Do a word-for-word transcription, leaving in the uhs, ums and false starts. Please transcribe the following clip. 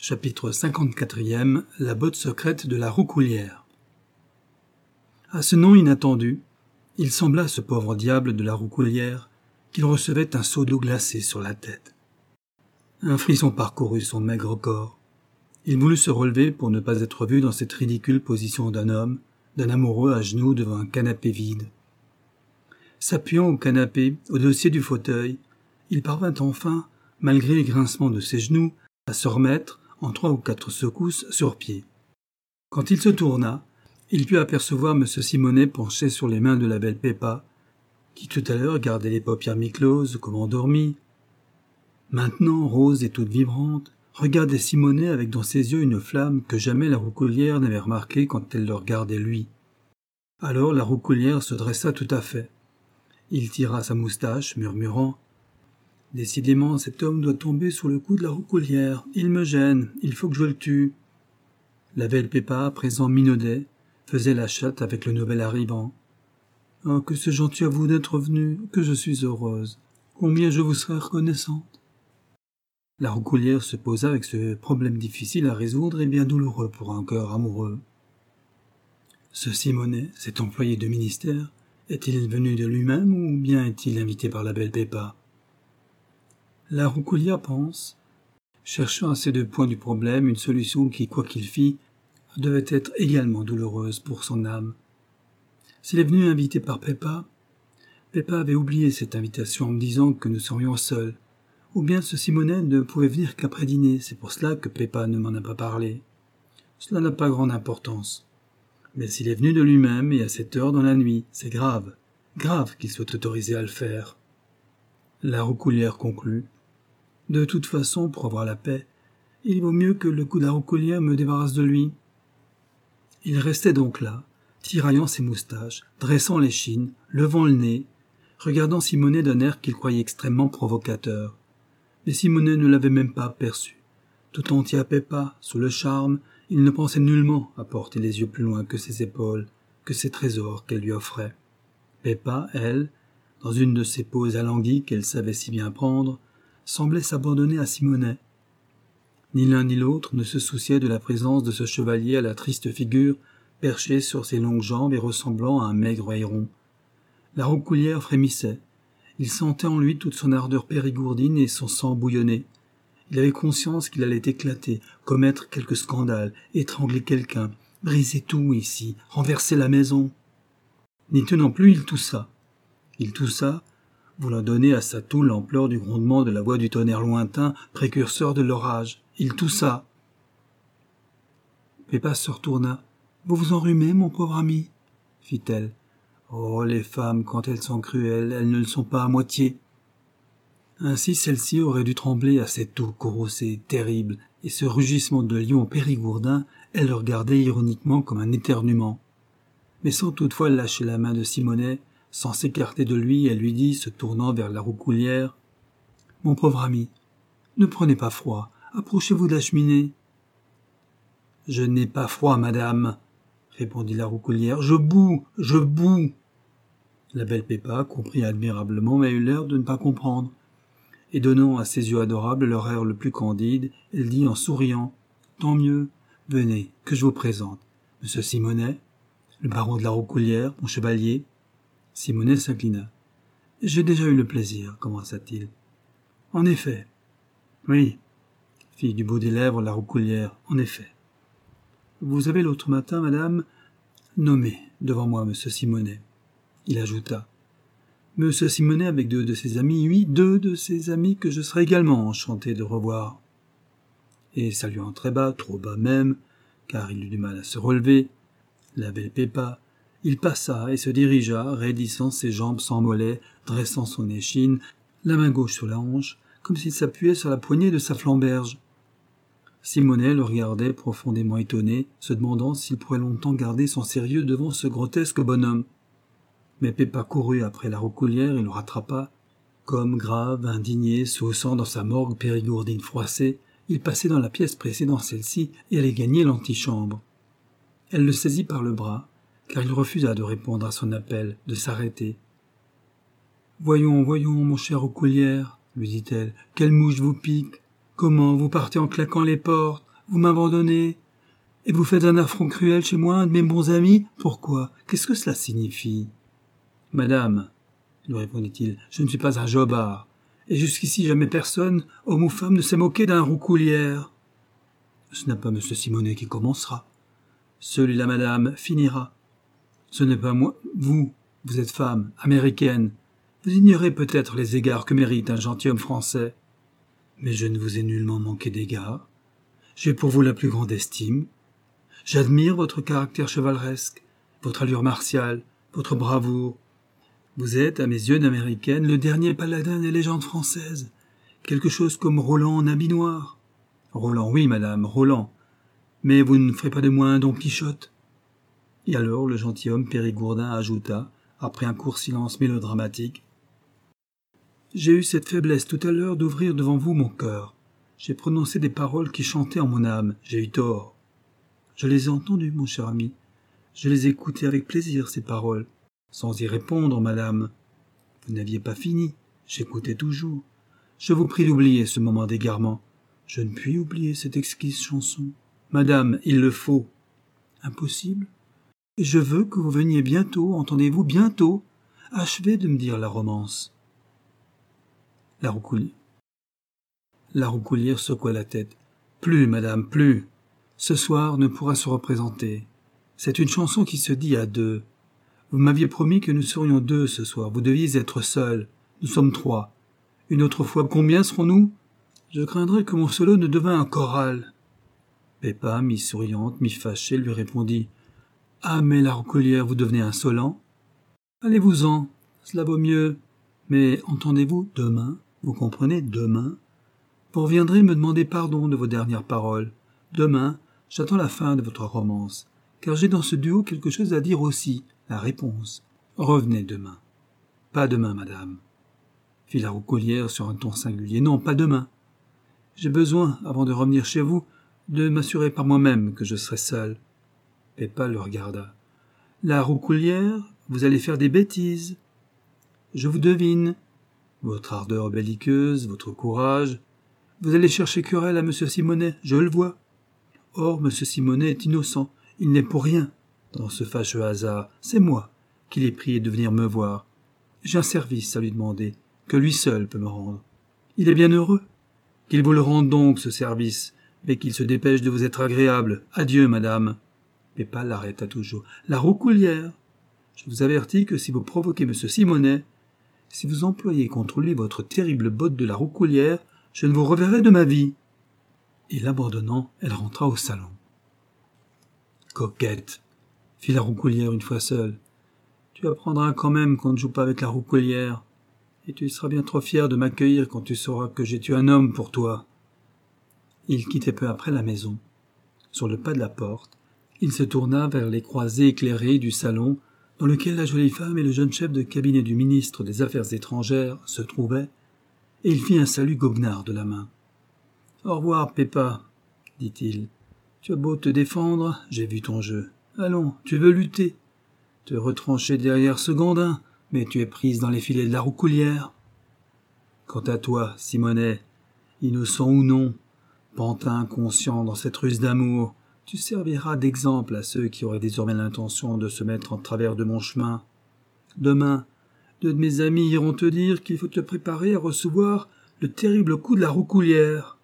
Chapitre cinquante-quatrième. La botte secrète de la roucoulière. À ce nom inattendu, il sembla à ce pauvre diable de la roucoulière qu'il recevait un seau d'eau glacée sur la tête. Un frisson parcourut son maigre corps. Il voulut se relever pour ne pas être vu dans cette ridicule position d'un homme, d'un amoureux à genoux devant un canapé vide. S'appuyant au canapé, au dossier du fauteuil, il parvint enfin, malgré les grincements de ses genoux, à se remettre, en trois ou quatre secousses, sur pied. Quand il se tourna, il put apercevoir M. Simonet penché sur les mains de la belle Pépa, qui tout à l'heure gardait les paupières mi-closes comme endormie. Maintenant, rose et toute vibrante, regardait Simonet avec dans ses yeux une flamme que jamais la roucoulière n'avait remarquée quand elle le regardait lui. Alors la roucoulière se dressa tout à fait. Il tira sa moustache, murmurant « Décidément, cet homme doit tomber sous le coup de la roucoulière. Il me gêne, il faut que je le tue. » La belle Pépa, à présent minaudait, faisait la chatte avec le nouvel arrivant. « Oh, que c'est gentil à vous d'être venu, que je suis heureuse. Combien je vous serais reconnaissante. » La roucoulière se posa avec ce problème difficile à résoudre et bien douloureux pour un cœur amoureux. Ce Simonet, cet employé de ministère, est-il venu de lui-même ou bien est-il invité par la belle Pépa? La roucoulière pense, cherchant à ces deux points du problème une solution qui, quoi qu'il fît, devait être également douloureuse pour son âme. S'il est venu invité par Pépa, Pépa avait oublié cette invitation en me disant que nous serions seuls, ou bien ce Simonet ne pouvait venir qu'après dîner, c'est pour cela que Pépa ne m'en a pas parlé. Cela n'a pas grande importance. Mais s'il est venu de lui-même et à cette heure dans la nuit, c'est grave, grave qu'il soit autorisé à le faire. La roucoulière conclut. De toute façon, pour avoir la paix, il vaut mieux que le coup de la roucoulière me débarrasse de lui. Il restait donc là, tiraillant ses moustaches, dressant l'échine, levant le nez, regardant Simonet d'un air qu'il croyait extrêmement provocateur. Mais Simonet ne l'avait même pas aperçu. Tout entier à Pépa, sous le charme, il ne pensait nullement à porter les yeux plus loin que ses épaules, que ses trésors qu'elle lui offrait. Pépa, elle, dans une de ces poses alanguies qu'elle savait si bien prendre, semblait s'abandonner à Simonet. Ni l'un ni l'autre ne se souciait de la présence de ce chevalier à la triste figure, perché sur ses longues jambes et ressemblant à un maigre héron. La roucoulière frémissait. Il sentait en lui toute son ardeur périgourdine et son sang bouillonnait. Il avait conscience qu'il allait éclater, commettre quelque scandale, étrangler quelqu'un, briser tout ici, renverser la maison. N'y tenant plus, il toussa. Il toussa, voulant donner à sa toux l'ampleur du grondement de la voix du tonnerre lointain, précurseur de l'orage. Il toussa. Pépa se retourna. « Vous vous enrhumez, mon pauvre ami ?» fit-elle. « Oh, les femmes, quand elles sont cruelles, elles ne le sont pas à moitié. » Ainsi celle-ci aurait dû trembler à cette toux courroucée, terrible, et ce rugissement de lion périgourdin, elle le regardait ironiquement comme un éternuement. Mais sans toutefois lâcher la main de Simonet, sans s'écarter de lui, elle lui dit, se tournant vers la roucoulière, « Mon pauvre ami, ne prenez pas froid, approchez-vous de la cheminée. »« Je n'ai pas froid, madame, » répondit la roucoulière, « je boue, je boue. » La belle Pépa comprit admirablement, mais eut l'air de ne pas comprendre. Et donnant à ses yeux adorables leur air le plus candide, elle dit en souriant, « Tant mieux, venez, que je vous présente. Monsieur Simonet, le baron de la roucoulière, mon chevalier. » Simonet s'inclina. « J'ai déjà eu le plaisir, commença-t-il. »« En effet. »« Oui, » fit du bout des lèvres la roucoulière, « en effet. »« Vous avez l'autre matin, madame, nommé devant moi monsieur Simonet. » Il ajouta. « Monsieur Simonet avec deux de ses amis, oui, deux de ses amis que je serais également enchanté de revoir. » Et saluant très bas, trop bas même, car il eut du mal à se relever, la belle Pépa, il passa et se dirigea, raidissant ses jambes sans mollets, dressant son échine, la main gauche sur la hanche, comme s'il s'appuyait sur la poignée de sa flamberge. Simonet le regardait profondément étonné, se demandant s'il pourrait longtemps garder son sérieux devant ce grotesque bonhomme. Mais Pépa courut après la roucoulière et le rattrapa. Comme grave, indigné, se haussant dans sa morgue périgourdine froissée, il passait dans la pièce précédant celle-ci et allait gagner l'antichambre. Elle le saisit par le bras, car il refusa de répondre à son appel, de s'arrêter. « Voyons, voyons, mon cher roucoulière, lui dit-elle, quelle mouche vous pique? Comment, vous partez en claquant les portes? vous m'abandonnez, et vous faites un affront cruel chez moi, un de mes bons amis. Pourquoi? Qu'est-ce que cela signifie? Madame, lui répondit-il, je ne suis pas un jobard, et jusqu'ici jamais personne, homme ou femme, ne s'est moqué d'un roucoulière. Ce n'est pas M. Simonet qui commencera. Celui-là, madame, finira. Ce n'est pas moi, vous, vous êtes femme, américaine. Vous ignorez peut-être les égards que mérite un gentilhomme français. Mais je ne vous ai nullement manqué d'égards. J'ai pour vous la plus grande estime. J'admire votre caractère chevaleresque, votre allure martiale, votre bravoure. Vous êtes, à mes yeux d'américaine, le dernier paladin des légendes françaises, quelque chose comme Roland en habit noir. Roland, oui, madame, Roland. Mais vous ne ferez pas de moi un Don Quichotte. Et alors le gentilhomme Périgourdin ajouta, après un court silence mélodramatique, « J'ai eu cette faiblesse tout à l'heure d'ouvrir devant vous mon cœur. J'ai prononcé des paroles qui chantaient en mon âme. J'ai eu tort. Je les ai entendues, mon cher ami. Je les ai écoutées avec plaisir, ces paroles. Sans y répondre, madame. Vous n'aviez pas fini. J'écoutais toujours. Je vous prie d'oublier ce moment d'égarement. Je ne puis oublier cette exquise chanson. Madame, il le faut. Impossible. Et je veux que vous veniez bientôt, entendez-vous, bientôt, achever de me dire la romance. La roucoulière. La roucoulière secoua la tête. Plus, madame, plus. Ce soir ne pourra se représenter. C'est une chanson qui se dit à deux. Vous m'aviez promis que nous serions deux ce soir. Vous deviez être seul. Nous sommes trois. Une autre fois, combien serons-nous? Je craindrais que mon solo ne devînt un choral. Pépa, mi-souriante, mi-fâchée, lui répondit. Ah, mais la roucoulière, vous devenez insolent. Allez-vous-en, cela vaut mieux. Mais entendez-vous, demain, vous comprenez, demain, vous reviendrez me demander pardon de vos dernières paroles. Demain, j'attends la fin de votre romance, car j'ai dans ce duo quelque chose à dire aussi, la réponse. Revenez demain. Pas demain, madame, fit la roucoulière sur un ton singulier. Non, pas demain. J'ai besoin, avant de revenir chez vous, de m'assurer par moi-même que je serai seul. Pépa le regarda. La roucoulière, vous allez faire des bêtises. Je vous devine. Votre ardeur belliqueuse, votre courage. Vous allez chercher querelle à M. Simonet, je le vois. Or, M. Simonet est innocent. Il n'est pour rien dans ce fâcheux hasard. C'est moi qui l'ai prié de venir me voir. J'ai un service à lui demander, que lui seul peut me rendre. Il est bien heureux. Qu'il vous le rende donc, ce service, mais qu'il se dépêche de vous être agréable. Adieu, madame. Pépa l'arrêta toujours. La roucoulière. Je vous avertis que si vous provoquez M. Simonet, si vous employez contre lui votre terrible botte de la roucoulière, je ne vous reverrai de ma vie. Et l'abandonnant, elle rentra au salon. Coquette, fit la roucoulière une fois seule. Tu apprendras quand même qu'on ne joue pas avec la roucoulière, et tu seras bien trop fière de m'accueillir quand tu sauras que j'ai tué un homme pour toi. Il quittait peu après la maison. Sur le pas de la porte, il se tourna vers les croisées éclairées du salon dans lequel la jolie femme et le jeune chef de cabinet du ministre des Affaires étrangères se trouvaient, et il fit un salut goguenard de la main. « Au revoir, Pépa, dit-il. Tu as beau te défendre, j'ai vu ton jeu. Allons, tu veux lutter, te retrancher derrière ce gandin, mais tu es prise dans les filets de la roucoulière. Quant à toi, Simonet, innocent ou non, pantin inconscient dans cette ruse d'amour, tu serviras d'exemple à ceux qui auraient désormais l'intention de se mettre en travers de mon chemin. Demain, deux de mes amis iront te dire qu'il faut te préparer à recevoir le terrible coup de la roucoulière.